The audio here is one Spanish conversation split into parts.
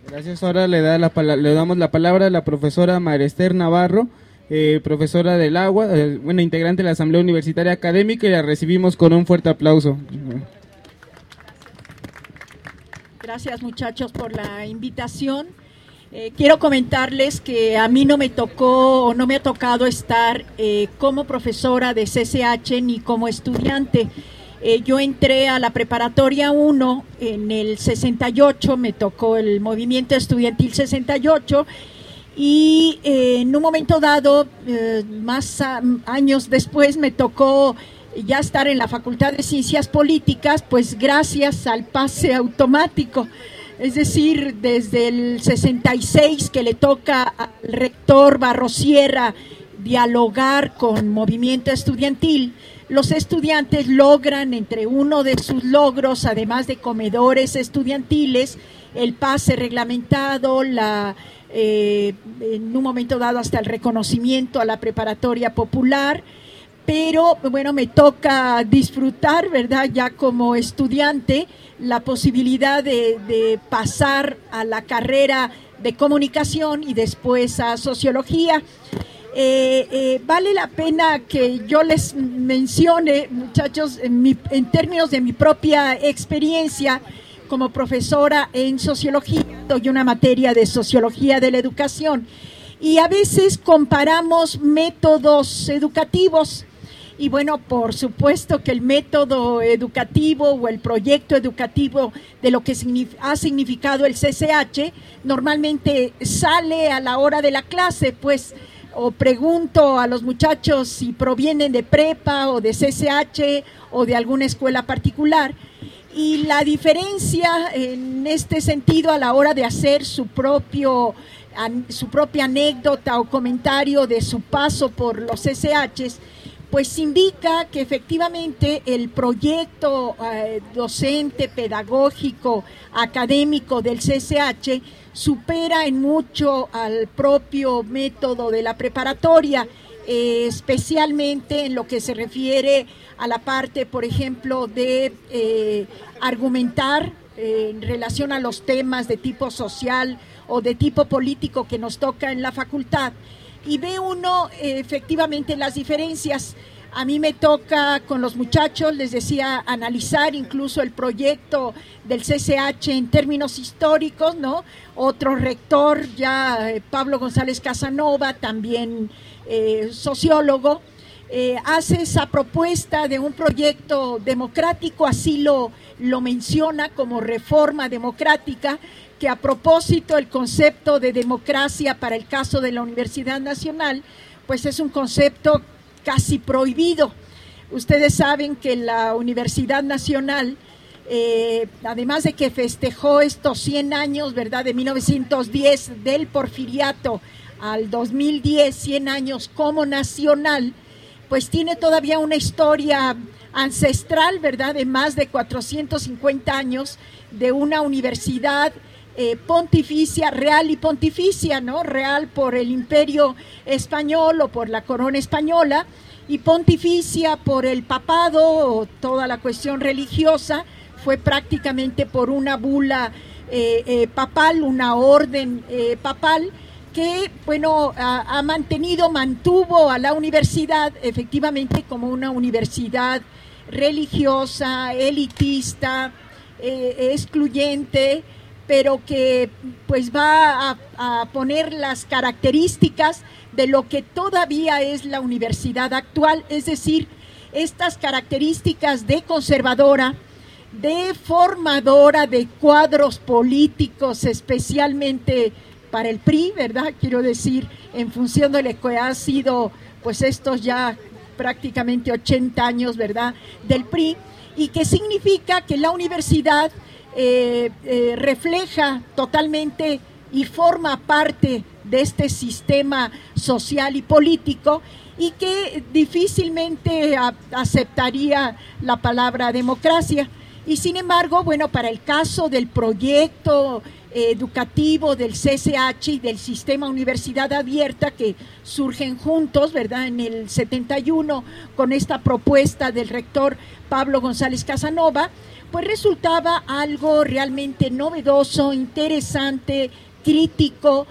Gracias. Ahora le damos la palabra a la profesora María Esther Navarro, profesora del agua, integrante de la Asamblea Universitaria Académica, y la recibimos con un fuerte aplauso. Gracias, muchachos, por la invitación. Quiero comentarles que a mí no me tocó o no me ha tocado estar como profesora de CCH ni como estudiante. Yo entré a la preparatoria 1 en el 68, me tocó el movimiento estudiantil 68 y en un momento dado, años después, me tocó ya estar en la Facultad de Ciencias Políticas, pues gracias al pase automático. Es decir, desde el 66 que le toca al rector Barrosierra dialogar con movimiento estudiantil, los estudiantes logran, entre uno de sus logros, además de comedores estudiantiles, el pase reglamentado, en un momento dado hasta el reconocimiento a la preparatoria popular. Pero bueno, me toca disfrutar, ¿verdad?, ya como estudiante, la posibilidad de pasar a la carrera de comunicación y después a sociología. Vale la pena que yo les mencione, muchachos, en términos de mi propia experiencia como profesora en sociología. Doy una materia de sociología de la educación y a veces comparamos métodos educativos. Y bueno, por supuesto que el método educativo o el proyecto educativo de lo que ha significado el CCH normalmente sale a la hora de la clase, pues, o pregunto a los muchachos si provienen de prepa o de CCH o de alguna escuela particular. Y la diferencia en este sentido a la hora de hacer su propia anécdota o comentario de su paso por los CCHs, pues indica que efectivamente el proyecto docente, pedagógico, académico del CCH supera en mucho al propio método de la preparatoria, especialmente en lo que se refiere a la parte, por ejemplo, de argumentar en relación a los temas de tipo social o de tipo político que nos toca en la facultad. Y ve uno efectivamente las diferencias. A mí me toca con los muchachos, les decía, analizar incluso el proyecto del CCH en términos históricos, ¿no? Otro rector, ya Pablo González Casanova, también sociólogo, hace esa propuesta de un proyecto democrático, así lo menciona como reforma democrática, que a propósito el concepto de democracia para el caso de la Universidad Nacional, pues es un concepto casi prohibido. Ustedes saben que la Universidad Nacional, además de que festejó estos 100 años, ¿verdad?, de 1910 del Porfiriato al 2010, 100 años como nacional, pues tiene todavía una historia ancestral, ¿verdad?, de más de 450 años de una universidad pontificia, real y pontificia, ¿no? Real por el Imperio Español o por la corona española, y pontificia por el papado o toda la cuestión religiosa. Fue prácticamente por una bula papal, una orden papal que, bueno, mantuvo a la universidad efectivamente como una universidad religiosa, elitista, excluyente, pero que pues va a poner las características de lo que todavía es la universidad actual, es decir, estas características de conservadora, de formadora de cuadros políticos, especialmente para el PRI, ¿verdad? Quiero decir, en función de lo que ha sido, pues estos ya prácticamente 80 años, ¿verdad?, del PRI, y que significa que la universidad refleja totalmente y forma parte de este sistema social y político, y que difícilmente aceptaría la palabra democracia. Y sin embargo, bueno, para el caso del proyecto educativo del CCH y del Sistema Universidad Abierta, que surgen juntos, ¿verdad?, en el 71 con esta propuesta del rector Pablo González Casanova, pues resultaba algo realmente novedoso, interesante, crítico,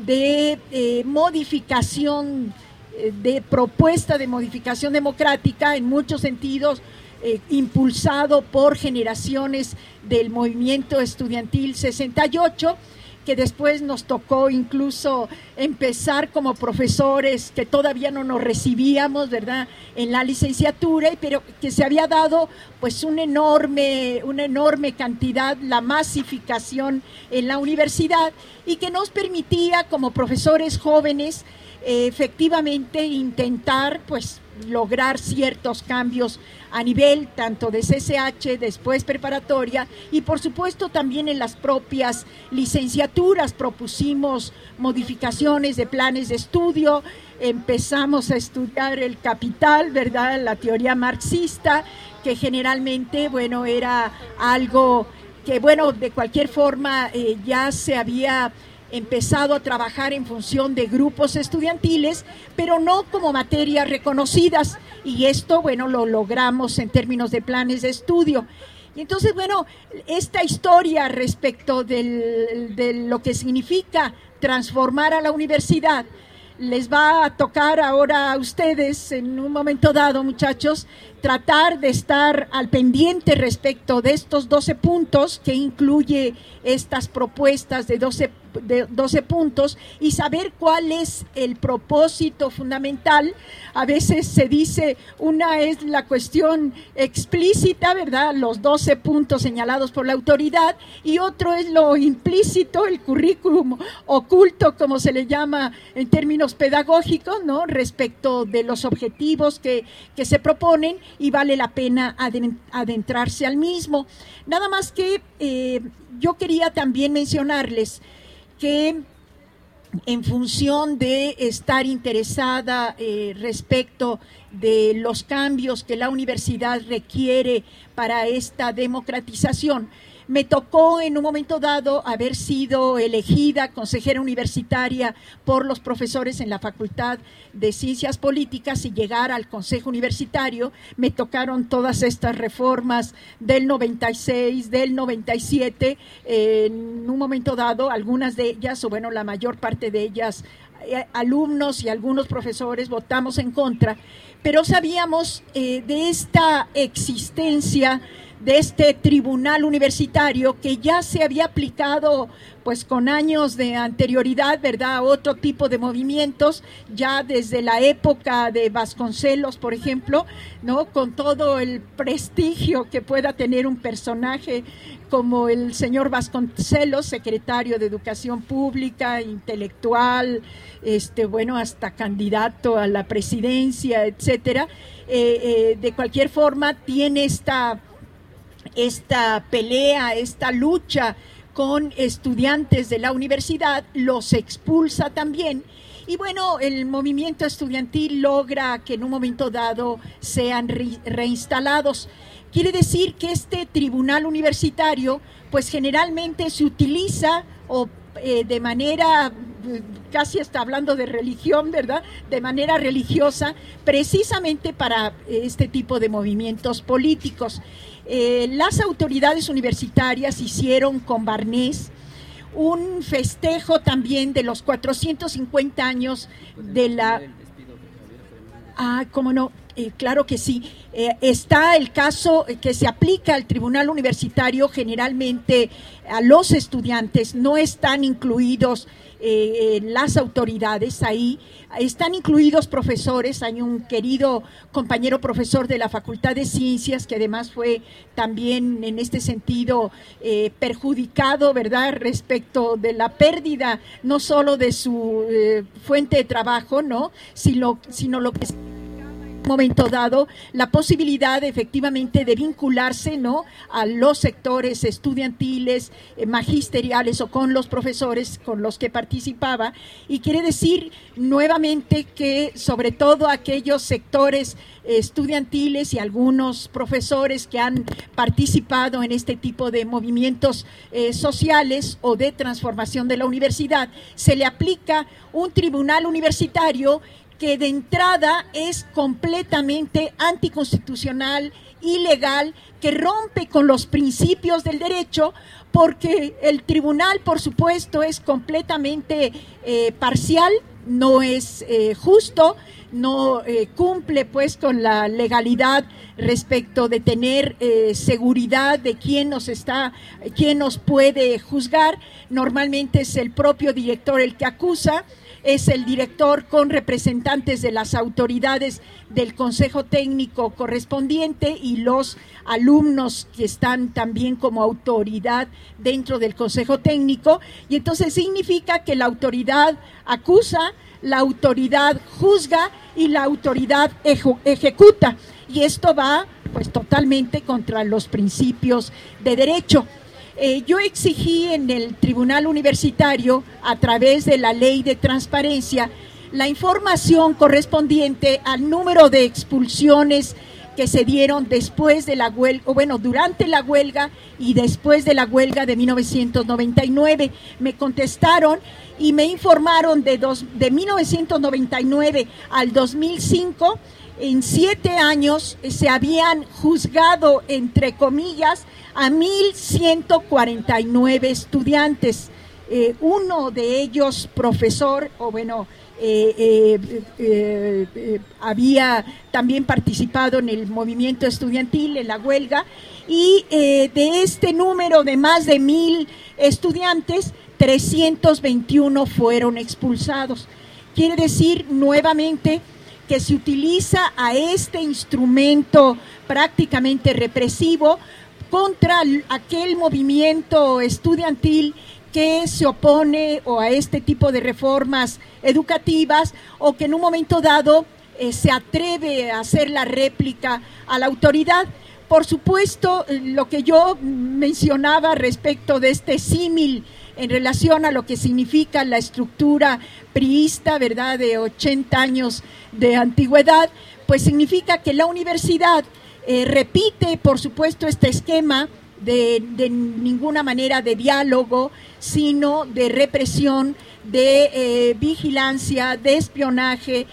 de modificación, de propuesta de modificación democrática en muchos sentidos, impulsado por generaciones del movimiento estudiantil 68, que después nos tocó incluso empezar como profesores que todavía no nos recibíamos, ¿verdad?, en la licenciatura, pero que se había dado pues una enorme cantidad, la masificación en la universidad, y que nos permitía como profesores jóvenes efectivamente intentar pues lograr ciertos cambios a nivel tanto de CCH, después preparatoria, y por supuesto también en las propias licenciaturas. Propusimos modificaciones de planes de estudio, empezamos a estudiar el capital, ¿verdad?, la teoría marxista, que generalmente, bueno, era algo que, bueno, de cualquier forma ya se había empezado a trabajar en función de grupos estudiantiles, pero no como materias reconocidas, y esto, bueno, lo logramos en términos de planes de estudio. Y entonces, bueno, esta historia respecto de lo que significa transformar a la universidad, les va a tocar ahora a ustedes en un momento dado, muchachos, tratar de estar al pendiente respecto de estos 12 puntos que incluye estas propuestas de 12 puntos, y saber cuál es el propósito fundamental. A veces se dice, una es la cuestión explícita, ¿verdad?, los 12 puntos señalados por la autoridad, y otro es lo implícito, el currículum oculto, como se le llama en términos pedagógicos, ¿no?, respecto de los objetivos que se proponen, y vale la pena adentrarse al mismo. Nada más que yo quería también mencionarles que en función de estar interesada respecto de los cambios que la universidad requiere para esta democratización, me tocó en un momento dado haber sido elegida consejera universitaria por los profesores en la Facultad de Ciencias Políticas y llegar al Consejo Universitario. Me tocaron todas estas reformas del 96, del 97, en un momento dado, algunas de ellas, o bueno, la mayor parte de ellas, alumnos y algunos profesores votamos en contra, pero sabíamos de esta existencia de este tribunal universitario que ya se había aplicado pues con años de anterioridad, ¿verdad?, a otro tipo de movimientos, ya desde la época de Vasconcelos, por ejemplo, ¿no?, con todo el prestigio que pueda tener un personaje como el señor Vasconcelos, secretario de Educación Pública, intelectual, bueno, hasta candidato a la presidencia, etcétera. De cualquier forma, tiene esta pelea, esta lucha con estudiantes de la universidad, los expulsa también, y bueno, el movimiento estudiantil logra que en un momento dado sean reinstalados. Quiere decir que este tribunal universitario, pues generalmente se utiliza de manera, casi está hablando de religión, ¿verdad?, de manera religiosa, precisamente para este tipo de movimientos políticos. Las autoridades universitarias hicieron con Barnés un festejo también de los 450 años de la... ¿cómo no? Claro que sí. Está el caso que se aplica al tribunal universitario generalmente a los estudiantes, no están incluidos las autoridades ahí, están incluidos profesores. Hay un querido compañero profesor de la Facultad de Ciencias que además fue también en este sentido perjudicado, ¿verdad?, respecto de la pérdida no solo de su fuente de trabajo, ¿no?, sino lo que momento dado la posibilidad efectivamente de vincularse, ¿no?, a los sectores estudiantiles, magisteriales o con los profesores con los que participaba, y quiere decir nuevamente que sobre todo aquellos sectores estudiantiles y algunos profesores que han participado en este tipo de movimientos sociales o de transformación de la universidad, se le aplica un tribunal universitario que de entrada es completamente anticonstitucional, ilegal, que rompe con los principios del derecho, porque el tribunal, por supuesto, es completamente parcial, no es justo, no cumple pues con la legalidad respecto de tener seguridad de quién nos puede juzgar. Normalmente es el propio director el que acusa, es el director con representantes de las autoridades del Consejo Técnico correspondiente y los alumnos que están también como autoridad dentro del Consejo Técnico, y entonces significa que la autoridad acusa, la autoridad juzga y la autoridad ejecuta, y esto va pues totalmente contra los principios de derecho. Yo exigí en el Tribunal Universitario, a través de la Ley de Transparencia, la información correspondiente al número de expulsiones que se dieron después de la huelga, o bueno, durante la huelga y después de la huelga de 1999. Me contestaron y me informaron de 1999 al 2005, en 7 años se habían juzgado, entre comillas, a 1,149 estudiantes, uno de ellos profesor, o bueno, había también participado en el movimiento estudiantil, en la huelga, y de este número de más de 1,000 estudiantes, 321 fueron expulsados. Quiere decir nuevamente que se utiliza a este instrumento prácticamente represivo contra aquel movimiento estudiantil que se opone o a este tipo de reformas educativas, o que en un momento dado se atreve a hacer la réplica a la autoridad. Por supuesto, lo que yo mencionaba respecto de este símil en relación a lo que significa la estructura priista, ¿verdad?, de 80 años de antigüedad, pues significa que la universidad repite, por supuesto, este esquema de ninguna manera de diálogo, sino de represión, de vigilancia, de espionaje,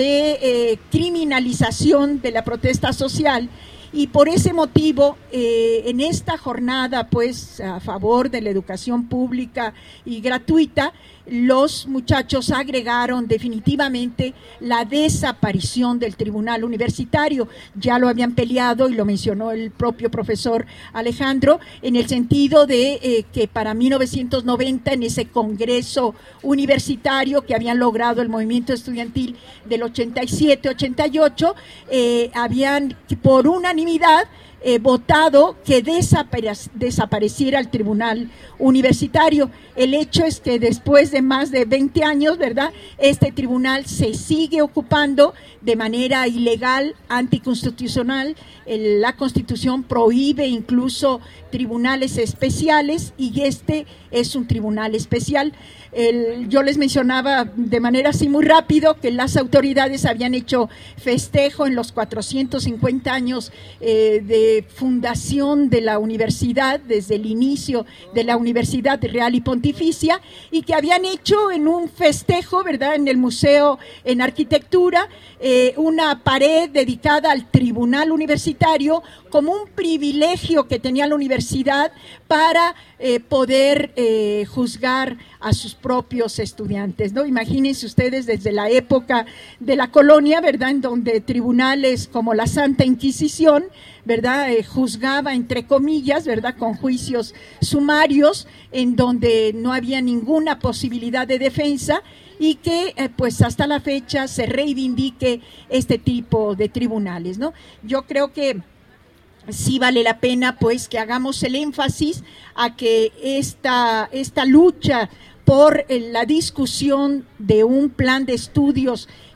de criminalización de la protesta social. Y por ese motivo, en esta jornada, pues, a favor de la educación pública y gratuita, los muchachos agregaron definitivamente la desaparición del tribunal universitario. Ya lo habían peleado y lo mencionó el propio profesor Alejandro, en el sentido de que para 1990, en ese congreso universitario que habían logrado el movimiento estudiantil del 87-88, habían por unanimidad votado que desapareciera el tribunal universitario. El hecho es que después de más de 20 años, ¿verdad?, este tribunal se sigue ocupando de manera ilegal, anticonstitucional. La Constitución prohíbe incluso tribunales especiales, y este es un tribunal especial. Yo les mencionaba de manera así muy rápido que las autoridades habían hecho festejo en los 450 años de fundación de la universidad, desde el inicio de la Universidad Real y Pontificia, y que habían hecho en un festejo, ¿verdad?, en el Museo en Arquitectura, una pared dedicada al tribunal universitario como un privilegio que tenía la universidad para poder juzgar a sus propios estudiantes, ¿no? Imagínense ustedes desde la época de la colonia, ¿verdad?, en donde tribunales como la Santa Inquisición, ¿verdad?, juzgaba, entre comillas, ¿verdad?, con juicios sumarios, en donde no había ninguna posibilidad de defensa, y que pues hasta la fecha se reivindique este tipo de tribunales, ¿no? Yo creo que sí vale la pena pues que hagamos el énfasis a que esta lucha por la discusión de un plan de estudios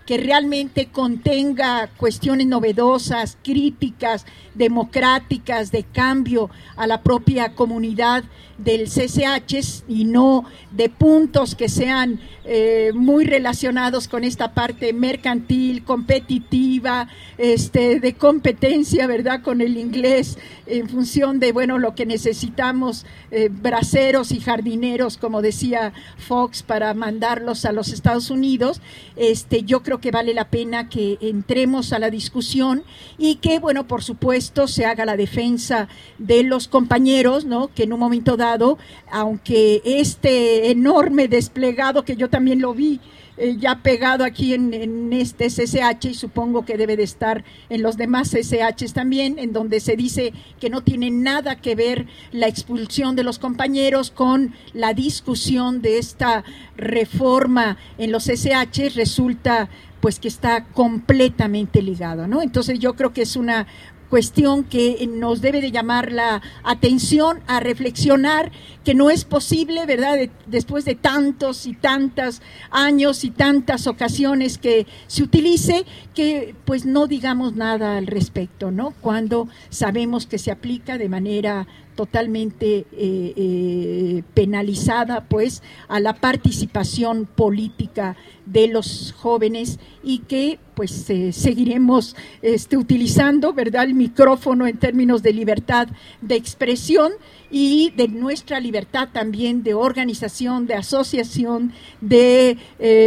que realmente contenga cuestiones novedosas, críticas, democráticas, de cambio a la propia comunidad del CCH y no de puntos que sean muy relacionados con esta parte mercantil, competitiva, de competencia, ¿verdad?, con el inglés, en función de, bueno, lo que necesitamos, braceros y jardineros, como decía Fox, para mandarlos a los Estados Unidos. Yo creo que vale la pena que entremos a la discusión y que, bueno, por supuesto, se haga la defensa de los compañeros, ¿no?, que en un momento dado, aunque este enorme desplegado, que yo también lo vi ya pegado aquí en este CCH, y supongo que debe de estar en los demás CCHs también, en donde se dice que no tiene nada que ver la expulsión de los compañeros con la discusión de esta reforma en los CCHs, resulta pues que está completamente ligado, ¿no? Entonces yo creo que es una cuestión que nos debe de llamar la atención a reflexionar, que no es posible, ¿verdad?, después de tantos y tantos años y tantas ocasiones que se utilice, que pues no digamos nada al respecto, ¿no?, cuando sabemos que se aplica de manera totalmente penalizada, pues, a la participación política de los jóvenes, y que pues seguiremos utilizando, ¿verdad?, el micrófono en términos de libertad de expresión y de nuestra libertad también de organización, de asociación, de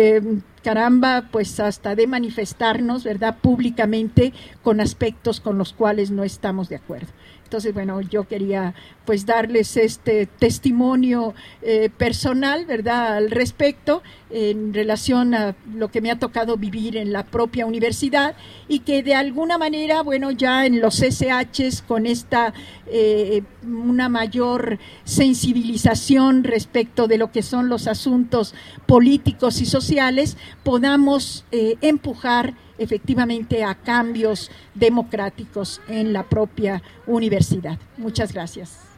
pues hasta de manifestarnos, ¿verdad?, públicamente con aspectos con los cuales no estamos de acuerdo. Entonces, bueno, yo quería pues darles este testimonio personal, ¿verdad?, al respecto, en relación a lo que me ha tocado vivir en la propia universidad, y que de alguna manera, bueno, ya en los CCHs, con esta una mayor sensibilización respecto de lo que son los asuntos políticos y sociales, podamos empujar efectivamente a cambios democráticos en la propia universidad. Muchas gracias.